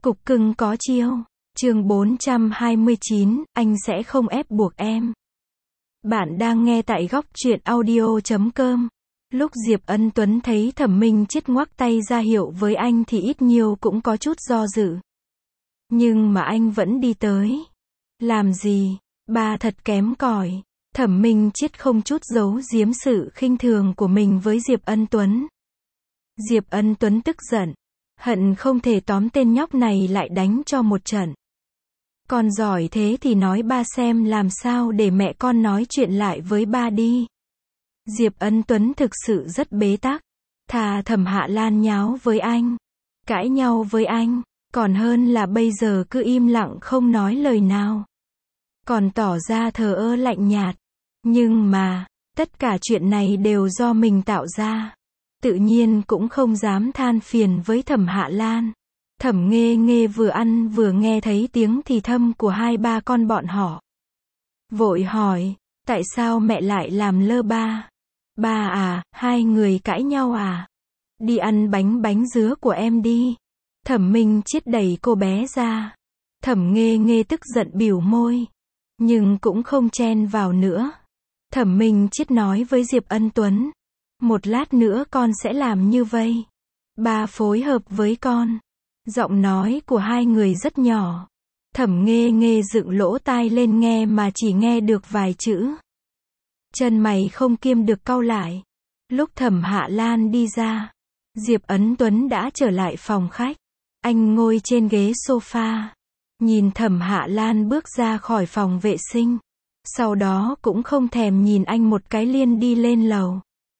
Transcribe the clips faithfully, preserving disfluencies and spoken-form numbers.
Cục cưng có chiêu. Chương bốn trăm hai mươi chín, anh sẽ không ép buộc em. Bạn đang nghe tại góc truyện audio chấm com. Lúc Diệp Ân Tuấn thấy Thẩm Minh Chiết ngoắc tay ra hiệu với anh thì ít nhiều cũng có chút do dự. Nhưng mà anh vẫn đi tới. Làm gì? Ba thật kém cỏi. Thẩm Minh Chiết không chút giấu giếm sự khinh thường của mình với Diệp Ân Tuấn. Diệp Ân Tuấn tức giận. Hận không thể tóm tên nhóc này lại đánh cho một trận. Con giỏi thế thì nói ba xem làm sao để mẹ con nói chuyện lại với ba đi. Diệp Ân Tuấn thực sự rất bế tắc. Thà Thẩm Hạ Lan nháo với anh, cãi nhau với anh, còn hơn là bây giờ cứ im lặng không nói lời nào. Còn tỏ ra thờ ơ lạnh nhạt. Nhưng mà, tất cả chuyện này đều do mình tạo ra. Tự nhiên cũng không dám than phiền với Thẩm Hạ Lan. Thẩm Nghê Nghê vừa ăn vừa nghe thấy tiếng thì thầm của hai ba con bọn họ. Vội hỏi, tại sao mẹ lại làm lơ ba? Ba à, hai người cãi nhau à? Đi ăn bánh bánh dứa của em đi. Thẩm Minh Chiết đẩy cô bé ra. Thẩm Nghê Nghê tức giận bỉu môi. Nhưng cũng không chen vào nữa. Thẩm Minh Chiết nói với Diệp Ân Tuấn. Một lát nữa con sẽ làm như vậy. Ba phối hợp với con. Giọng nói của hai người rất nhỏ. Thẩm Nghê Nghê dựng lỗ tai lên nghe mà chỉ nghe được vài chữ. Chân mày không kiêm được cau lại. Lúc Thẩm Hạ Lan đi ra, Diệp Ân Tuấn đã trở lại phòng khách. Anh ngồi trên ghế sofa, nhìn Thẩm Hạ Lan bước ra khỏi phòng vệ sinh. Sau đó cũng không thèm nhìn anh một cái liền đi lên lầu.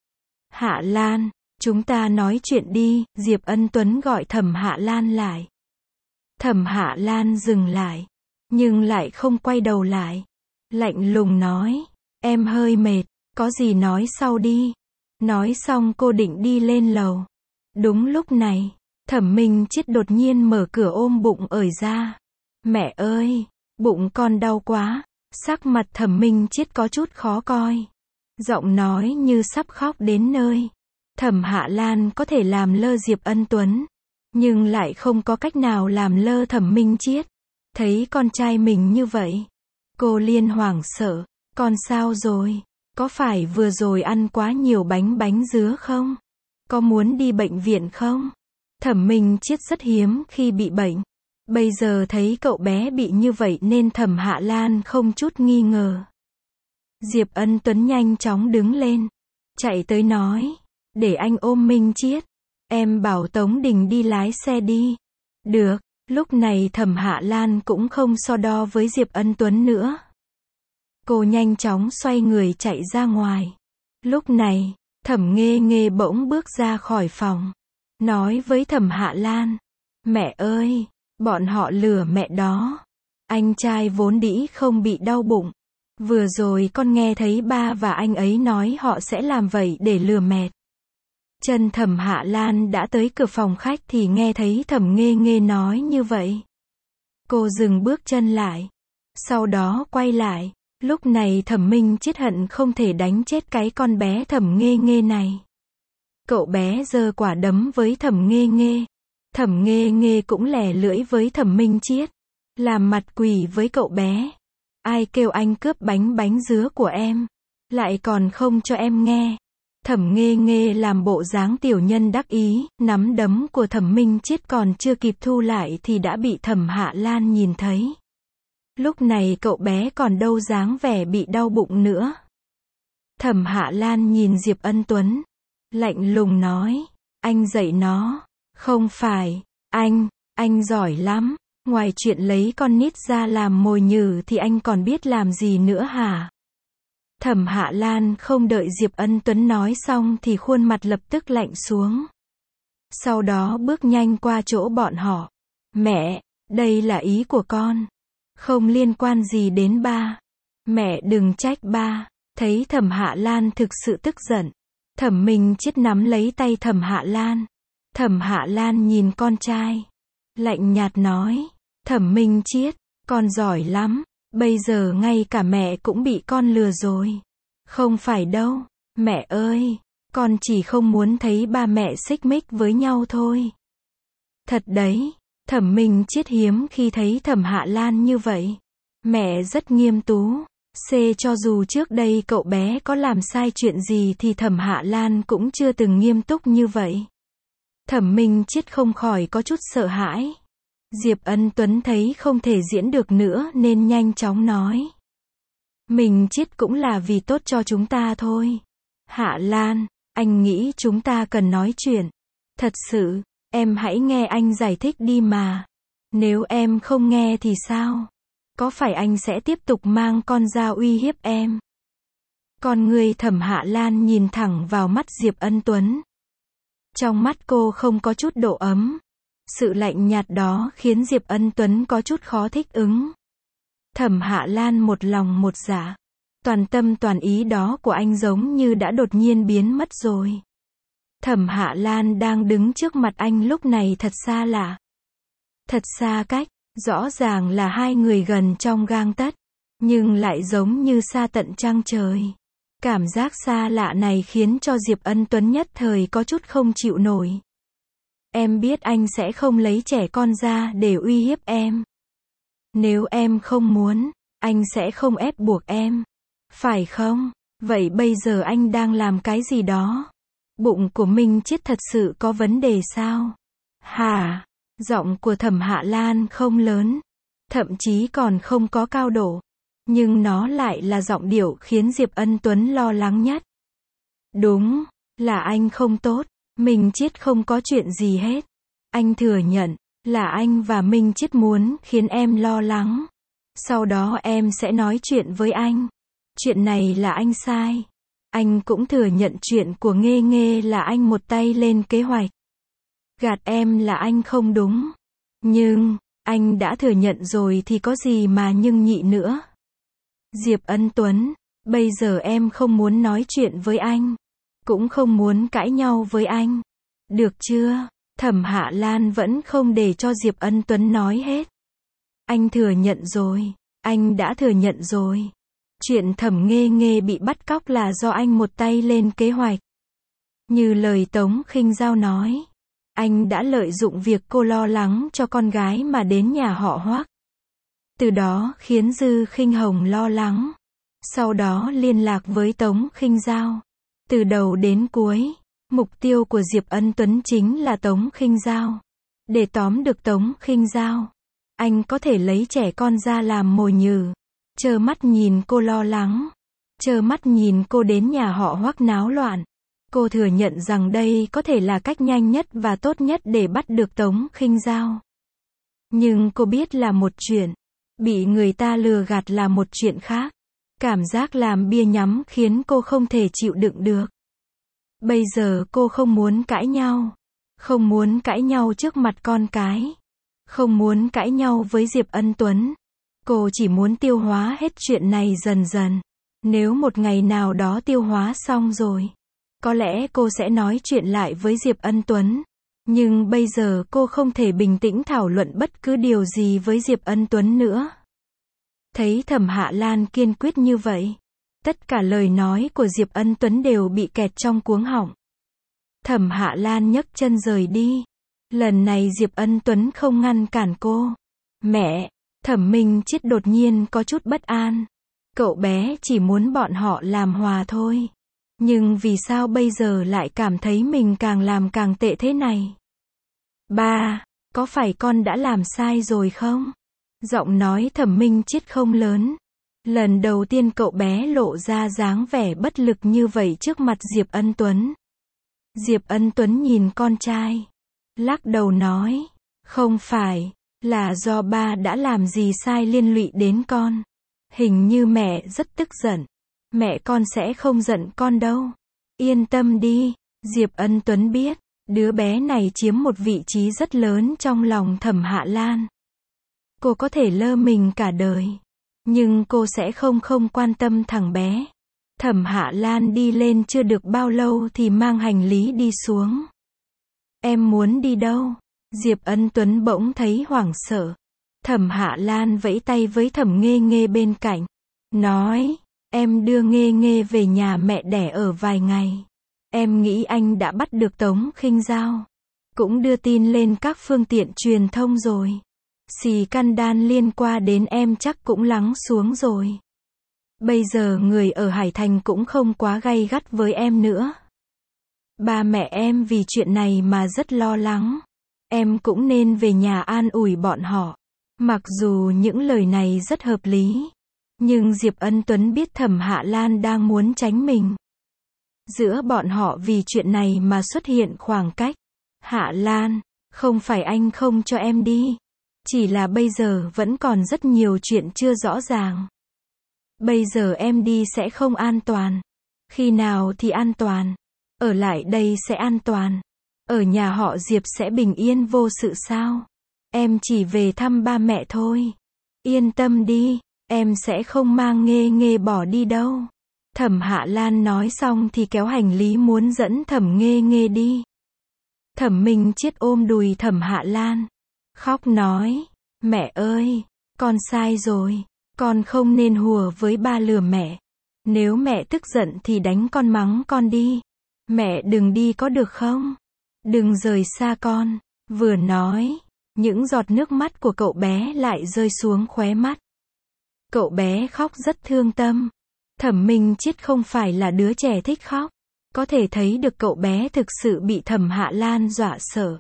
Hạ Lan, chúng ta nói chuyện đi, Diệp Ân Tuấn gọi Thẩm Hạ Lan lại. Thẩm Hạ Lan dừng lại, nhưng lại không quay đầu lại. Lạnh lùng nói, em hơi mệt, có gì nói sau đi. Nói xong cô định đi lên lầu. Đúng lúc này, Thẩm Minh Chiết đột nhiên mở cửa ôm bụng ởi ra. Mẹ ơi, bụng con đau quá. Sắc mặt Thẩm Minh Chiết có chút khó coi. Giọng nói như sắp khóc đến nơi. Thẩm Hạ Lan có thể làm lơ Diệp Ân Tuấn, nhưng lại không có cách nào làm lơ Thẩm Minh Chiết. Thấy con trai mình như vậy, cô liên hoảng sợ. Con sao rồi? Có phải vừa rồi ăn quá nhiều bánh bánh dứa không? Có muốn đi bệnh viện không? Thẩm Minh Chiết rất hiếm khi bị bệnh. Bây giờ thấy cậu bé bị như vậy nên Thẩm Hạ Lan không chút nghi ngờ. Diệp Ân Tuấn nhanh chóng đứng lên, chạy tới nói, để anh ôm Minh Chiết. Em bảo Tống Đình đi lái xe đi. Được, lúc này Thẩm Hạ Lan cũng không so đo với Diệp Ân Tuấn nữa. Cô nhanh chóng xoay người chạy ra ngoài. Lúc này, Thẩm Nghê Nghê bỗng bước ra khỏi phòng, nói với Thẩm Hạ Lan, mẹ ơi, bọn họ lừa mẹ đó. Anh trai vốn dĩ không bị đau bụng. Vừa rồi con nghe thấy ba và anh ấy nói họ sẽ làm vậy để lừa mẹ. Chân Thẩm Hạ Lan đã tới cửa phòng khách thì nghe thấy Thẩm Nghê Nghê nói như vậy. Cô dừng bước chân lại, sau đó quay lại. Lúc này Thẩm Minh Chiết hận không thể đánh chết cái con bé Thẩm Nghê Nghê này. Cậu bé giơ quả đấm với Thẩm Nghê Nghê. Thẩm Nghê Nghê cũng lẻ lưỡi với Thẩm Minh Chiết, làm mặt quỷ với cậu bé. Ai kêu anh cướp bánh bánh dứa của em, lại còn không cho em nghe. Thẩm Nghê Nghê làm bộ dáng tiểu nhân đắc ý, nắm đấm của Thẩm Minh Chiết còn chưa kịp thu lại thì đã bị Thẩm Hạ Lan nhìn thấy. Lúc này cậu bé còn đâu dáng vẻ bị đau bụng nữa. Thẩm Hạ Lan nhìn Diệp Ân Tuấn, lạnh lùng nói, anh dạy nó. Không phải, anh, anh giỏi lắm. Ngoài chuyện lấy con nít ra làm mồi nhử thì anh còn biết làm gì nữa hả? Thẩm Hạ Lan không đợi Diệp Ân Tuấn nói xong thì khuôn mặt lập tức lạnh xuống. Sau đó bước nhanh qua chỗ bọn họ. Mẹ, đây là ý của con. Không liên quan gì đến ba. Mẹ đừng trách ba. Thấy Thẩm Hạ Lan thực sự tức giận, Thẩm Minh Chiết nắm lấy tay Thẩm Hạ Lan. Thẩm Hạ Lan nhìn con trai, lạnh nhạt nói, Thẩm Minh Chiết, con giỏi lắm, bây giờ ngay cả mẹ cũng bị con lừa rồi. Không phải đâu, mẹ ơi, con chỉ không muốn thấy ba mẹ xích mích với nhau thôi. Thật đấy, Thẩm Minh Chiết hiếm khi thấy Thẩm Hạ Lan như vậy. Mẹ rất nghiêm tú. C cho dù trước đây cậu bé có làm sai chuyện gì thì Thẩm Hạ Lan cũng chưa từng nghiêm túc như vậy. Thẩm Minh Chiết không khỏi có chút sợ hãi. Diệp Ân Tuấn thấy không thể diễn được nữa nên nhanh chóng nói. Mình Chiết cũng là vì tốt cho chúng ta thôi. Hạ Lan, anh nghĩ chúng ta cần nói chuyện. Thật sự, em hãy nghe anh giải thích đi mà. Nếu em không nghe thì sao? Có phải anh sẽ tiếp tục mang con dao uy hiếp em? Con người Thẩm Hạ Lan nhìn thẳng vào mắt Diệp Ân Tuấn. Trong mắt cô không có chút độ ấm. Sự lạnh nhạt đó khiến Diệp Ân Tuấn có chút khó thích ứng. Thẩm Hạ Lan một lòng một dạ. Toàn tâm toàn ý đó của anh giống như đã đột nhiên biến mất rồi. Thẩm Hạ Lan đang đứng trước mặt anh lúc này thật xa lạ. Thật xa cách, rõ ràng là hai người gần trong gang tấc, nhưng lại giống như xa tận trăng trời. Cảm giác xa lạ này khiến cho Diệp Ân Tuấn nhất thời có chút không chịu nổi. Em biết anh sẽ không lấy trẻ con ra để uy hiếp em. Nếu em không muốn, anh sẽ không ép buộc em. Phải không? Vậy bây giờ anh đang làm cái gì đó? Bụng của Minh Chiết thật sự có vấn đề sao? Hả? Giọng của Thẩm Hạ Lan không lớn, thậm chí còn không có cao độ, nhưng nó lại là giọng điệu khiến Diệp Ân Tuấn lo lắng nhất. Đúng, là anh không tốt, Minh Chiết không có chuyện gì hết. Anh thừa nhận, là anh và Minh Chiết muốn khiến em lo lắng. Sau đó em sẽ nói chuyện với anh. Chuyện này là anh sai. Anh cũng thừa nhận chuyện của Nghê Nghê là anh một tay lên kế hoạch. Gạt em là anh không đúng. Nhưng, anh đã thừa nhận rồi thì có gì mà nhưng nhị nữa. Diệp Ân Tuấn, bây giờ em không muốn nói chuyện với anh. Cũng không muốn cãi nhau với anh. Được chưa? Thẩm Hạ Lan vẫn không để cho Diệp Ân Tuấn nói hết. Anh thừa nhận rồi. Anh đã thừa nhận rồi. Chuyện Thẩm Nghê Nghê bị bắt cóc là do anh một tay lên kế hoạch. Như lời Tống Khinh Giao nói. Anh đã lợi dụng việc cô lo lắng cho con gái mà đến nhà họ Hoắc. Từ đó khiến Dư Khinh Hồng lo lắng. Sau đó liên lạc với Tống Khinh Giao. Từ đầu đến cuối, mục tiêu của Diệp Ân Tuấn chính là Tống Khinh Giao. Để tóm được Tống Khinh Giao, anh có thể lấy trẻ con ra làm mồi nhử. Trơ mắt nhìn cô lo lắng. Trơ mắt nhìn cô đến nhà họ Hoắc náo loạn. Cô thừa nhận rằng đây có thể là cách nhanh nhất và tốt nhất để bắt được Tống Khinh Giao. Nhưng cô biết là một chuyện, bị người ta lừa gạt là một chuyện khác. Cảm giác làm bia nhắm khiến cô không thể chịu đựng được. Bây giờ cô không muốn cãi nhau. Không muốn cãi nhau trước mặt con cái. Không muốn cãi nhau với Diệp Ân Tuấn. Cô chỉ muốn tiêu hóa hết chuyện này dần dần. Nếu một ngày nào đó tiêu hóa xong rồi, có lẽ cô sẽ nói chuyện lại với Diệp Ân Tuấn. Nhưng bây giờ cô không thể bình tĩnh thảo luận bất cứ điều gì với Diệp Ân Tuấn nữa. Thấy Thẩm Hạ Lan kiên quyết như vậy, tất cả lời nói của Diệp Ân Tuấn đều bị kẹt trong cuống họng. Thẩm Hạ Lan nhấc chân rời đi. Lần này Diệp Ân Tuấn không ngăn cản cô. Mẹ, Thẩm Minh Chiết đột nhiên có chút bất an. Cậu bé chỉ muốn bọn họ làm hòa thôi. Nhưng vì sao bây giờ lại cảm thấy mình càng làm càng tệ thế này? Ba, có phải con đã làm sai rồi không? Giọng nói Thẩm Minh Chiết không lớn. Lần đầu tiên cậu bé lộ ra dáng vẻ bất lực như vậy trước mặt Diệp Ân Tuấn. Diệp Ân Tuấn nhìn con trai, lắc đầu nói, không phải, là do ba đã làm gì sai liên lụy đến con. Hình như mẹ rất tức giận. Mẹ con sẽ không giận con đâu. Yên tâm đi, Diệp Ân Tuấn biết, đứa bé này chiếm một vị trí rất lớn trong lòng Thẩm Hạ Lan. Cô có thể lơ mình cả đời, nhưng cô sẽ không không quan tâm thằng bé. Thẩm Hạ Lan đi lên chưa được bao lâu thì mang hành lý đi xuống. Em muốn đi đâu? Diệp Ân Tuấn bỗng thấy hoảng sợ. Thẩm Hạ Lan vẫy tay với Thẩm Nghê Nghê bên cạnh, nói, em đưa Nghê Nghê về nhà mẹ đẻ ở vài ngày. Em nghĩ anh đã bắt được Tống Khinh Giao. cũng đưa tin lên các phương tiện truyền thông rồi. Scandal liên quan đến em chắc cũng lắng xuống rồi. Bây giờ người ở Hải Thành cũng không quá gay gắt với em nữa. Ba mẹ em vì chuyện này mà rất lo lắng. Em cũng nên về nhà an ủi bọn họ. Mặc dù những lời này rất hợp lý, nhưng Diệp Ân Tuấn biết Thẩm Hạ Lan đang muốn tránh mình. Giữa bọn họ vì chuyện này mà xuất hiện khoảng cách. Hạ Lan, không phải anh không cho em đi. Chỉ là bây giờ vẫn còn rất nhiều chuyện chưa rõ ràng. Bây giờ em đi sẽ không an toàn. Khi nào thì an toàn? Ở lại đây sẽ an toàn. Ở nhà họ Diệp sẽ bình yên vô sự sao? Em chỉ về thăm ba mẹ thôi. Yên tâm đi, em sẽ không mang Nghê Nghê bỏ đi đâu. Thẩm Hạ Lan nói xong thì kéo hành lý muốn dẫn Thẩm Nghê Nghê đi. Thẩm Minh Chiết ôm đùi Thẩm Hạ Lan, khóc nói, mẹ ơi, con sai rồi, con không nên hùa với ba lừa mẹ. Nếu mẹ tức giận thì đánh con mắng con đi. Mẹ đừng đi có được không? Đừng rời xa con. Vừa nói, những giọt nước mắt của cậu bé lại rơi xuống khóe mắt. Cậu bé khóc rất thương tâm. Thẩm Minh Chiết không phải là đứa trẻ thích khóc. Có thể thấy được cậu bé thực sự bị Thẩm Hạ Lan dọa sợ.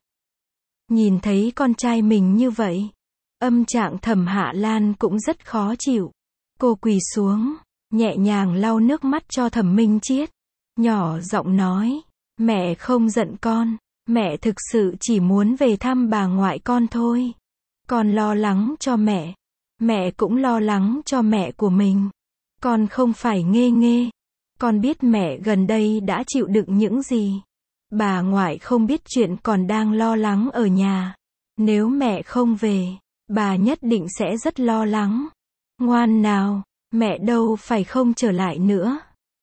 Nhìn thấy con trai mình như vậy, âm trạng Thẩm Hạ Lan cũng rất khó chịu. Cô quỳ xuống, nhẹ nhàng lau nước mắt cho Thẩm Minh Chiết, nhỏ giọng nói, mẹ không giận con, mẹ thực sự chỉ muốn về thăm bà ngoại con thôi. Con lo lắng cho mẹ, mẹ cũng lo lắng cho mẹ của mình. Con không phải Nghê Nghê. Con biết mẹ gần đây đã chịu đựng những gì. Bà ngoại không biết chuyện còn đang lo lắng ở nhà. Nếu mẹ không về, bà nhất định sẽ rất lo lắng. Ngoan nào, mẹ đâu phải không trở lại nữa.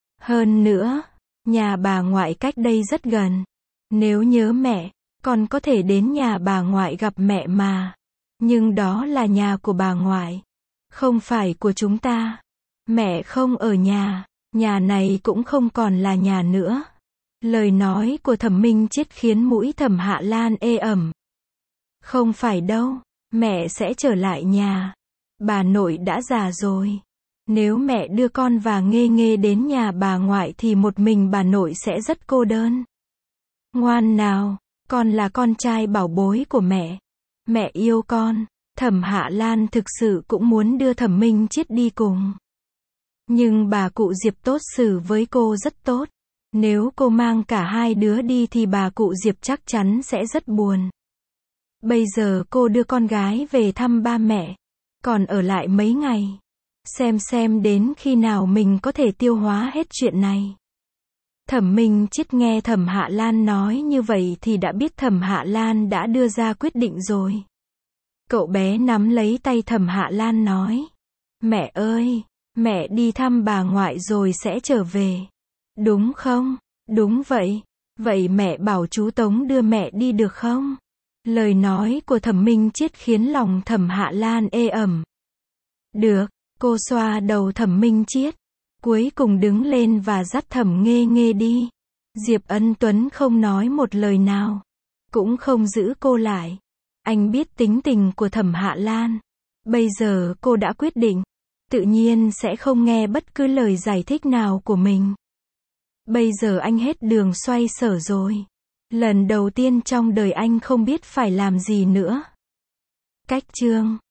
Hơn nữa, nhà bà ngoại cách đây rất gần. Nếu nhớ mẹ, con có thể đến nhà bà ngoại gặp mẹ mà. Nhưng đó là nhà của bà ngoại, không phải của chúng ta. Mẹ không ở nhà, nhà này cũng không còn là nhà nữa. Lời nói của Thẩm Minh Chiết khiến mũi Thẩm Hạ Lan ê ẩm. Không phải đâu, mẹ sẽ trở lại nhà. Bà nội đã già rồi. Nếu mẹ đưa con và Nghê Nghê đến nhà bà ngoại thì một mình bà nội sẽ rất cô đơn. Ngoan nào, con là con trai bảo bối của mẹ. Mẹ yêu con. Thẩm Hạ Lan thực sự cũng muốn đưa Thẩm Minh Chiết đi cùng. Nhưng bà cụ Diệp tốt xử với cô rất tốt. Nếu cô mang cả hai đứa đi thì bà cụ Diệp chắc chắn sẽ rất buồn. Bây giờ cô đưa con gái về thăm ba mẹ, còn ở lại mấy ngày. Xem xem đến khi nào mình có thể tiêu hóa hết chuyện này. Thẩm Minh Chiết nghe Thẩm Hạ Lan nói như vậy thì đã biết Thẩm Hạ Lan đã đưa ra quyết định rồi. Cậu bé nắm lấy tay Thẩm Hạ Lan nói, mẹ ơi, mẹ đi thăm bà ngoại rồi sẽ trở về. Đúng không? Đúng vậy. Vậy mẹ bảo chú Tống đưa mẹ đi được không? Lời nói của Thẩm Minh Chiết khiến lòng Thẩm Hạ Lan ê ẩm. Được, cô xoa đầu Thẩm Minh Chiết, cuối cùng đứng lên và dắt Thẩm Nghê Nghê đi. Diệp Ân Tuấn không nói một lời nào, cũng không giữ cô lại. Anh biết tính tình của Thẩm Hạ Lan. Bây giờ cô đã quyết định, tự nhiên sẽ không nghe bất cứ lời giải thích nào của mình. Bây giờ anh hết đường xoay sở rồi. Lần đầu tiên trong đời anh không biết phải làm gì nữa. Cách chương